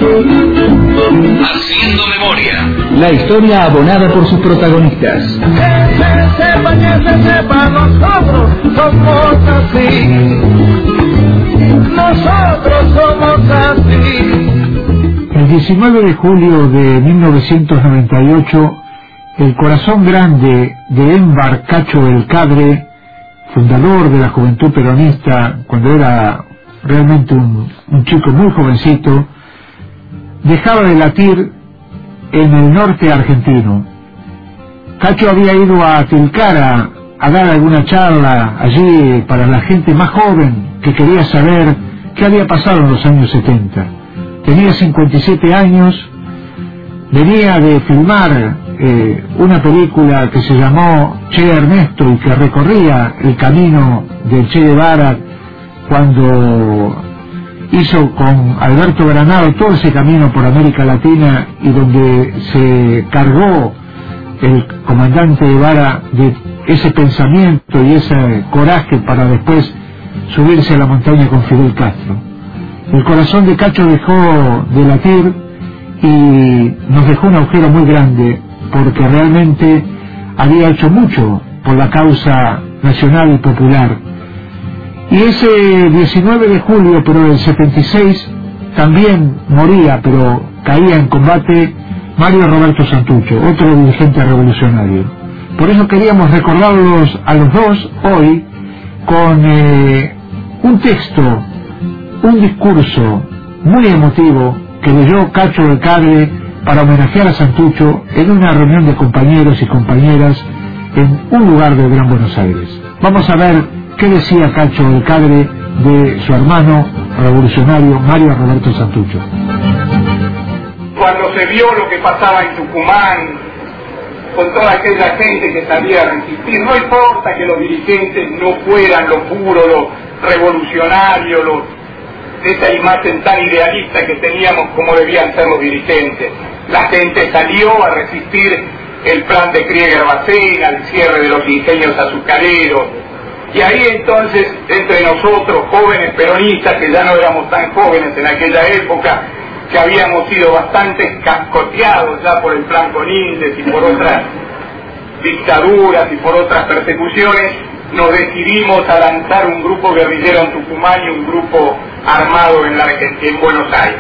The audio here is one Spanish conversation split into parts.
Haciendo memoria. La historia abonada por sus protagonistas. Que se sepa, nosotros somos así. Nosotros somos así. El 19 de julio de 1998, el corazón grande de Enver Cacho del Cadre, fundador de la Juventud Peronista, cuando era realmente un chico muy jovencito, dejaba de latir en el norte argentino. Cacho había ido a Tilcara a dar alguna charla allí para la gente más joven que quería saber qué había pasado en los años 70. Tenía 57 años, venía de filmar una película que se llamó Che Ernesto y que recorría el camino del Che Guevara cuando hizo con Alberto Granado todo ese camino por América Latina y donde se cargó el comandante Guevara de ese pensamiento y ese coraje para después subirse a la montaña con Fidel Castro. El corazón de Cacho dejó de latir y nos dejó un agujero muy grande porque realmente había hecho mucho por la causa nacional y popular. Y ese 19 de julio, pero del 76, también moría, pero caía en combate, Mario Roberto Santucho, otro dirigente revolucionario. Por eso queríamos recordarlos a los dos hoy con un texto, un discurso muy emotivo que leyó Cacho del Cadre para homenajear a Santucho en una reunión de compañeros y compañeras en un lugar del Gran Buenos Aires. Vamos a ver qué decía Cacho del Cadre de su hermano revolucionario Mario Roberto Santucho. Cuando se vio lo que pasaba en Tucumán, con toda aquella gente que sabía resistir, no importa que los dirigentes no fueran lo puro, lo revolucionario, esa imagen tan idealista que teníamos como debían ser los dirigentes. La gente salió a resistir el plan de Krieger-Bacena, el cierre de los ingenios azucareros, y ahí entonces, entre nosotros, jóvenes peronistas, que ya no éramos tan jóvenes en aquella época, que habíamos sido bastante cascoteados ya por el plan Conindes y por otras dictaduras y por otras persecuciones, nos decidimos a lanzar un grupo guerrillero en Tucumán y un grupo armado en Buenos Aires.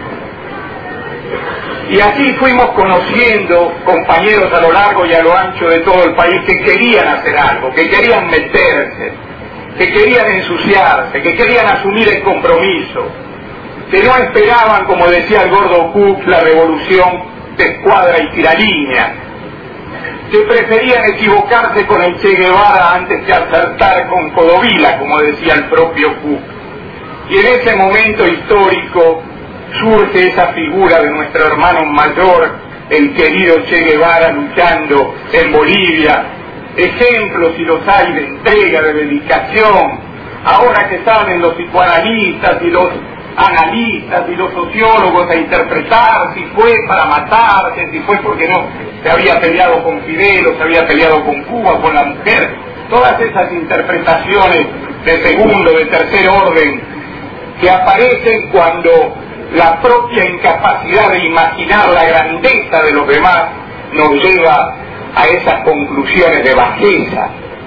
Y así fuimos conociendo compañeros a lo largo y a lo ancho de todo el país que querían hacer algo, que querían meterse, que querían ensuciarse, que querían asumir el compromiso, que no esperaban, como decía el gordo Cook, la revolución de escuadra y tiralínea, que preferían equivocarse con el Che Guevara antes que acertar con Codovila, como decía el propio Cook. Y en ese momento histórico surge esa figura de nuestro hermano mayor, el querido Che Guevara, luchando en Bolivia. Ejemplos, si los hay, de entrega, de dedicación. Ahora que salen los psicoanalistas y los analistas y los sociólogos a interpretar si fue para matarse, si fue porque no se había peleado con Fidel o se había peleado con Cuba, con la mujer, todas esas interpretaciones de segundo, de tercer orden que aparecen cuando la propia incapacidad de imaginar la grandeza de los demás nos lleva a esas conclusiones de bajeza.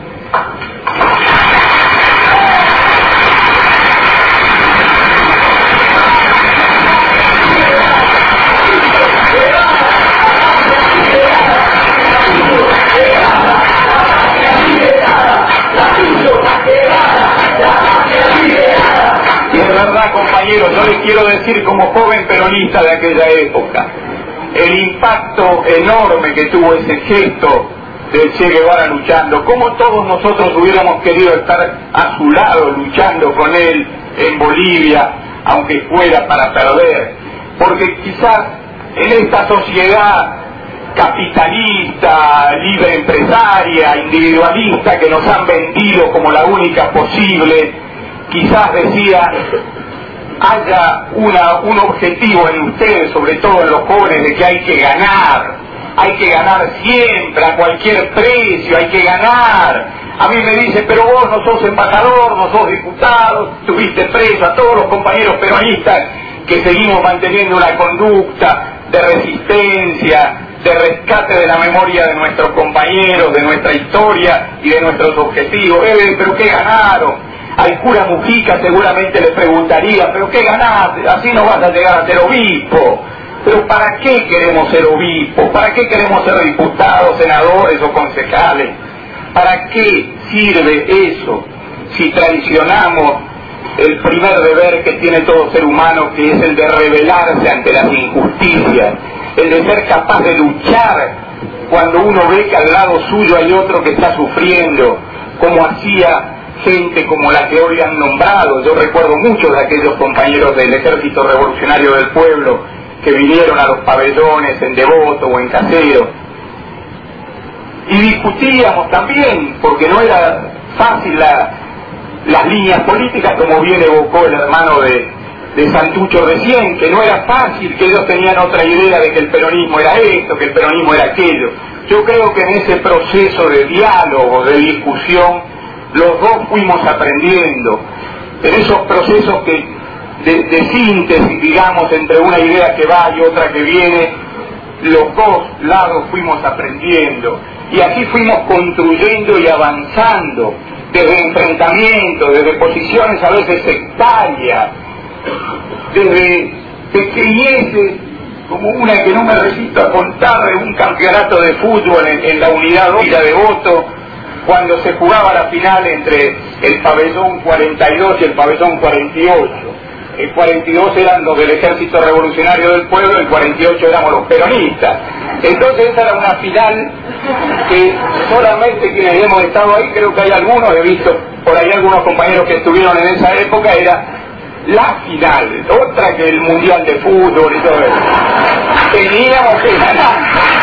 Y es verdad, compañeros, yo les quiero decir como joven peronista de aquella época, el impacto enorme que tuvo ese gesto del Che Guevara luchando, como todos nosotros hubiéramos querido estar a su lado luchando con él en Bolivia, aunque fuera para perder, porque quizás en esta sociedad capitalista, libre empresaria, individualista que nos han vendido como la única posible, quizás decía haya un objetivo en ustedes, sobre todo en los jóvenes, de que hay que ganar siempre, a cualquier precio, hay que ganar. A mí me dice, pero vos no sos embajador, no sos diputado, tuviste preso a todos los compañeros peronistas que seguimos manteniendo una conducta de resistencia, de rescate de la memoria de nuestros compañeros, de nuestra historia y de nuestros objetivos. ¿Pero qué ganaron? Al cura Mujica seguramente le preguntaría, ¿pero qué ganaste? Así no vas a llegar a ser obispo. ¿Pero para qué queremos ser obispos? ¿Para qué queremos ser diputados, senadores o concejales? ¿Para qué sirve eso si traicionamos el primer deber que tiene todo ser humano, que es el de rebelarse ante las injusticias, el de ser capaz de luchar cuando uno ve que al lado suyo hay otro que está sufriendo, como hacía gente como la que hoy han nombrado? Yo recuerdo muchos de aquellos compañeros del Ejército Revolucionario del Pueblo que vinieron a los pabellones en Devoto o en Casero. Y discutíamos también, porque no era fácil las líneas políticas, como bien evocó el hermano de Santucho recién, que no era fácil, que ellos tenían otra idea de que el peronismo era esto, que el peronismo era aquello. Yo creo que en ese proceso de diálogo, de discusión, los dos fuimos aprendiendo. En esos procesos de síntesis, digamos, entre una idea que va y otra que viene, los dos lados fuimos aprendiendo. Y así fuimos construyendo y avanzando, desde enfrentamientos, desde posiciones a veces sectarias, desde pequeñeces, como una que no me resisto a contar, de un campeonato de fútbol en la unidad 2 de Devoto, cuando se jugaba la final entre el pabellón 42 y el pabellón 48. El 42 eran los del Ejército Revolucionario del Pueblo, el 48 éramos los peronistas. Entonces esa era una final que solamente quienes hemos estado ahí, creo que hay algunos, he visto por ahí algunos compañeros que estuvieron en esa época, era la final, otra que el Mundial de Fútbol y todo eso. Teníamos que ganar.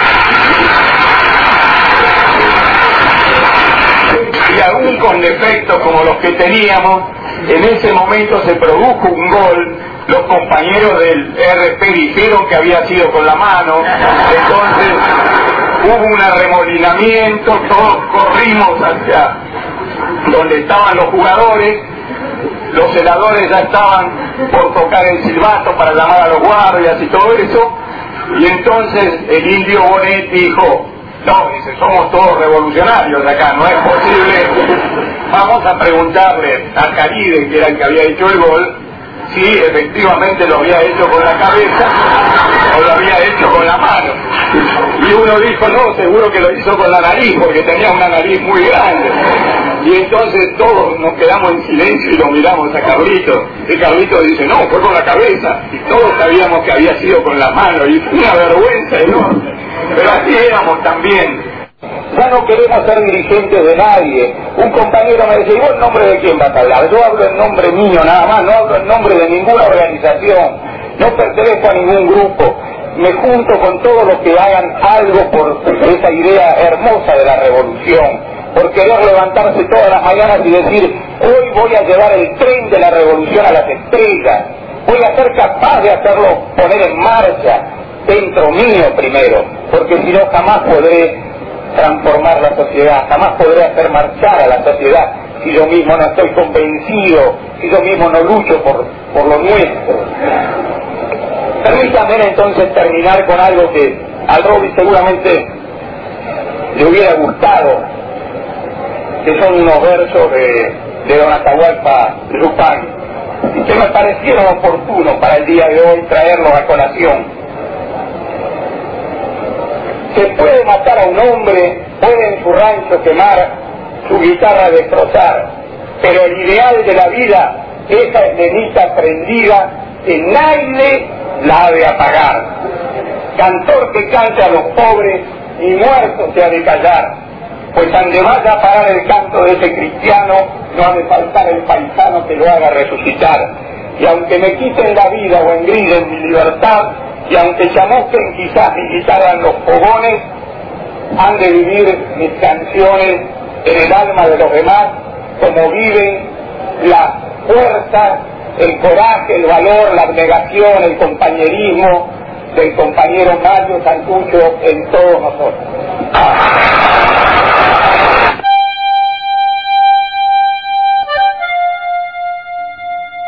Y aún con defectos como los que teníamos, en ese momento se produjo un gol, los compañeros del RP dijeron que había sido con la mano, entonces hubo un arremolinamiento, todos corrimos hacia donde estaban los jugadores, los celadores ya estaban por tocar el silbato para llamar a los guardias y todo eso, y entonces el indio Bonet dijo: no, dice, somos todos revolucionarios acá, no es posible. Vamos a preguntarle a Caride, que era el que había hecho el gol, si efectivamente lo había hecho con la cabeza o lo había hecho con la mano. Y uno dijo: no, seguro que lo hizo con la nariz, porque tenía una nariz muy grande. Y entonces todos nos quedamos en silencio y lo miramos a Carlito. Y Carlito dice: no, fue con la cabeza. Y todos sabíamos que había sido con la mano, y fue una vergüenza enorme. Pero así éramos también. Ya no queremos ser dirigentes de nadie. Un compañero me dice: ¿y vos en nombre de quién vas a hablar? Yo hablo en nombre mío nada más, no hablo en nombre de ninguna organización, no pertenezco a ningún grupo. Me junto con todos los que hagan algo por esa idea hermosa de la revolución, por querer levantarse todas las mañanas y decir: hoy voy a llevar el tren de la revolución a las estrellas, voy a ser capaz de hacerlo poner en marcha dentro mío primero, porque si no jamás podré transformar la sociedad, jamás podré hacer marchar a la sociedad si yo mismo no estoy convencido, si yo mismo no lucho por lo nuestro. Permítanme entonces terminar con algo que al Roby seguramente le hubiera gustado, que son unos versos de don Atahualpa Yupanqui, y que me parecieron oportunos para el día de hoy traerlos a colación. Se puede matar a un hombre, puede en su rancho quemar, su guitarra destrozar, pero el ideal de la vida, esa escenita prendida, que nadie la ha de apagar. Cantor que cante a los pobres, ni muerto se ha de callar, pues donde vaya a parar el canto de ese cristiano, no ha de faltar el paisano que lo haga resucitar. Y aunque me quiten la vida o engriden mi libertad, y aunque chamusquen quizás mi guitarra en los fogones, han de vivir mis canciones en el alma de los demás, como viven la fuerza, el coraje, el valor, la abnegación, el compañerismo del compañero Mario Santucho en todos nosotros.